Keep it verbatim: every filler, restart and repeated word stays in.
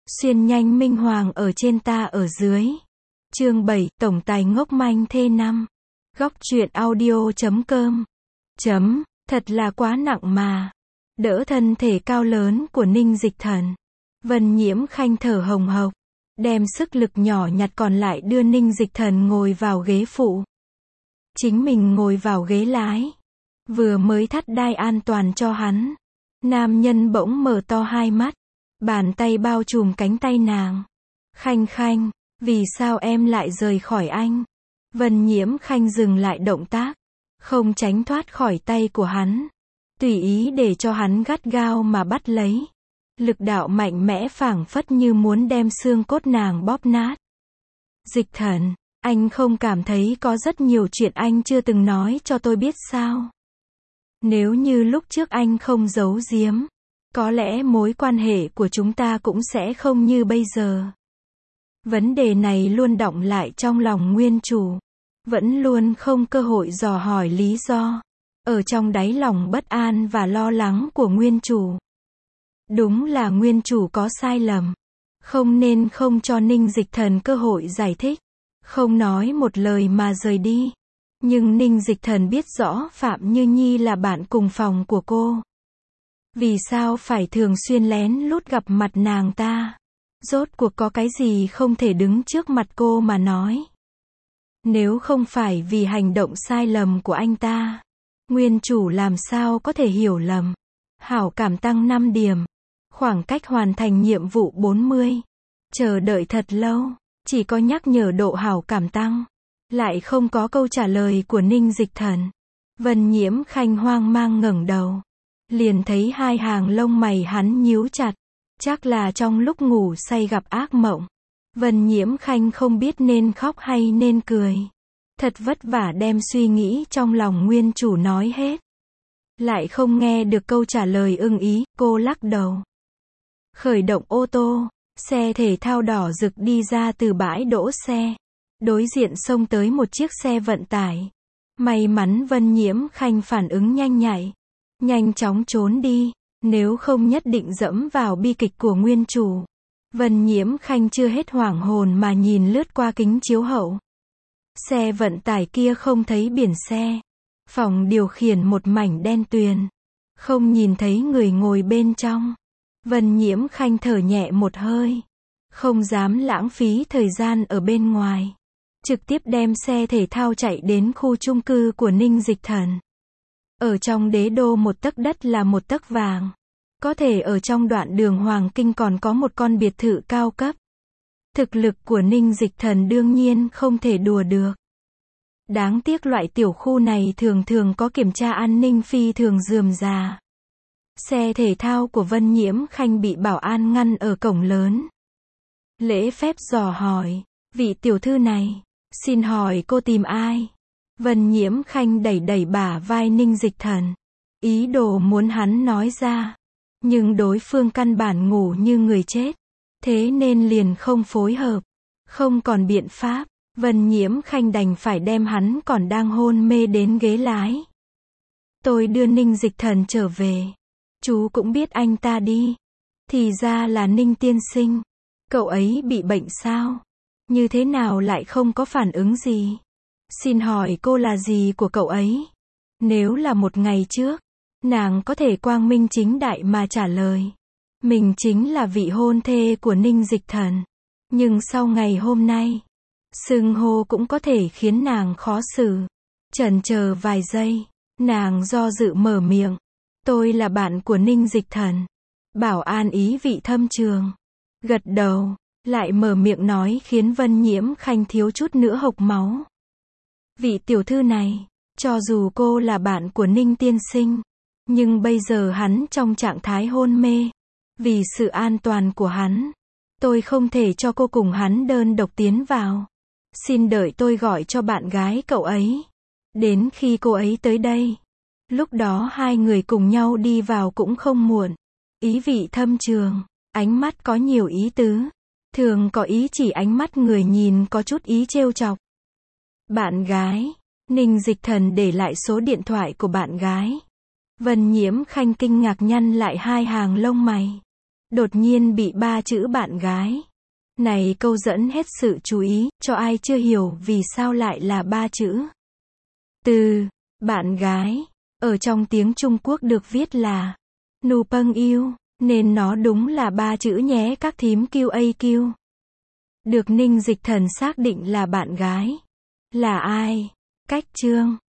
Xuyên nhanh minh hoàng ở trên ta ở dưới. Chương bảy, tổng tài ngốc manh thê năm. Góc truyện audio chấm com. Chấm, thật là quá nặng mà. Đỡ thân thể cao lớn của Ninh Dịch Thần. Vân Nhiễm Khanh thở hồng hộc, đem sức lực nhỏ nhặt còn lại đưa Ninh Dịch Thần ngồi vào ghế phụ. Chính mình ngồi vào ghế lái. Vừa mới thắt đai an toàn cho hắn. Nam nhân bỗng mở to hai mắt. Bàn tay bao trùm cánh tay nàng. Khanh Khanh, vì sao em lại rời khỏi anh? Vân Nhiễm Khanh dừng lại động tác. Không tránh thoát khỏi tay của hắn. Tùy ý để cho hắn gắt gao mà bắt lấy. Lực đạo mạnh mẽ phảng phất như muốn đem xương cốt nàng bóp nát. Dịch Thần, anh không cảm thấy có rất nhiều chuyện anh chưa từng nói cho tôi biết sao? Nếu như lúc trước anh không giấu giếm, có lẽ mối quan hệ của chúng ta cũng sẽ không như bây giờ. Vấn đề này luôn đọng lại trong lòng nguyên chủ. Vẫn luôn không cơ hội dò hỏi lý do. Ở trong đáy lòng bất an và lo lắng của nguyên chủ. Đúng là nguyên chủ có sai lầm. Không nên không cho Ninh Dịch Thần cơ hội giải thích. Không nói một lời mà rời đi. Nhưng Ninh Dịch Thần biết rõ Phạm Như Nhi là bạn cùng phòng của cô. Vì sao phải thường xuyên lén lút gặp mặt nàng ta? Rốt cuộc có cái gì không thể đứng trước mặt cô mà nói? Nếu không phải vì hành động sai lầm của anh ta, nguyên chủ làm sao có thể hiểu lầm? Hảo cảm tăng năm điểm. Khoảng cách hoàn thành nhiệm vụ bốn mươi. Chờ đợi thật lâu, chỉ có nhắc nhở độ hảo cảm tăng. Lại không có câu trả lời của Ninh Dịch Thần. Vân Nhiễm Khanh hoang mang ngẩng đầu. Liền thấy hai hàng lông mày hắn nhíu chặt. Chắc là trong lúc ngủ say gặp ác mộng. Vân Nhiễm Khanh không biết nên khóc hay nên cười. Thật vất vả đem suy nghĩ trong lòng nguyên chủ nói hết. Lại không nghe được câu trả lời ưng ý, cô lắc đầu. Khởi động ô tô, xe thể thao đỏ rực đi ra từ bãi đỗ xe. Đối diện xông tới một chiếc xe vận tải. May mắn Vân Nhiễm Khanh phản ứng nhanh nhạy. Nhanh chóng trốn đi, nếu không nhất định dẫm vào bi kịch của nguyên chủ. Vân Nhiễm Khanh chưa hết hoảng hồn mà nhìn lướt qua kính chiếu hậu. Xe vận tải kia không thấy biển xe. Phòng điều khiển một mảnh đen tuyền. Không nhìn thấy người ngồi bên trong. Vân Nhiễm Khanh thở nhẹ một hơi. Không dám lãng phí thời gian ở bên ngoài. Trực tiếp đem xe thể thao chạy đến khu chung cư của Ninh Dịch Thần. Ở trong đế đô một tấc đất là một tấc vàng. Có thể ở trong đoạn đường Hoàng Kinh còn có một con biệt thự cao cấp. Thực lực của Ninh Dịch Thần đương nhiên không thể đùa được. Đáng tiếc loại tiểu khu này thường thường có kiểm tra an ninh phi thường rườm rà. Xe thể thao của Vân Nhiễm Khanh bị bảo an ngăn ở cổng lớn. Lễ phép dò hỏi, vị tiểu thư này, xin hỏi cô tìm ai? Vân Nhiễm Khanh đẩy đẩy bả vai Ninh Dịch Thần. Ý đồ muốn hắn nói ra. Nhưng đối phương căn bản ngủ như người chết. Thế nên liền không phối hợp. Không còn biện pháp. Vân Nhiễm Khanh đành phải đem hắn còn đang hôn mê đến ghế lái. Tôi đưa Ninh Dịch Thần trở về. Chú cũng biết anh ta đi. Thì ra là Ninh tiên sinh. Cậu ấy bị bệnh sao? Như thế nào lại không có phản ứng gì? Xin hỏi cô là gì của cậu ấy? Nếu là một ngày trước, nàng có thể quang minh chính đại mà trả lời. Mình chính là vị hôn thê của Ninh Dịch Thần. Nhưng sau ngày hôm nay, xưng hô cũng có thể khiến nàng khó xử. Chần chờ vài giây, nàng do dự mở miệng. Tôi là bạn của Ninh Dịch Thần. Bảo an ý vị thâm trường. Gật đầu, lại mở miệng nói khiến Vân Nhiễm Khanh thiếu chút nữa hộc máu. Vị tiểu thư này, cho dù cô là bạn của Ninh tiên sinh, nhưng bây giờ hắn trong trạng thái hôn mê. Vì sự an toàn của hắn, tôi không thể cho cô cùng hắn đơn độc tiến vào. Xin đợi tôi gọi cho bạn gái cậu ấy. Đến khi cô ấy tới đây, lúc đó hai người cùng nhau đi vào cũng không muộn. Ý vị thâm trường, ánh mắt có nhiều ý tứ. Thường có ý chỉ ánh mắt người nhìn có chút ý trêu chọc. Bạn gái. Ninh Dịch Thần để lại số điện thoại của bạn gái. Vân Nhiễm Khanh kinh ngạc nhăn lại hai hàng lông mày. đột nhiên bị ba chữ bạn gái. Này câu dẫn hết sự chú ý, cho ai chưa hiểu vì sao lại là ba chữ. Từ bạn gái, ở trong tiếng Trung Quốc được viết là nù pâng yêu, nên nó đúng là ba chữ nhé các thím kiu a kiu. Được Ninh Dịch Thần xác định là bạn gái. Là ai? Cách chương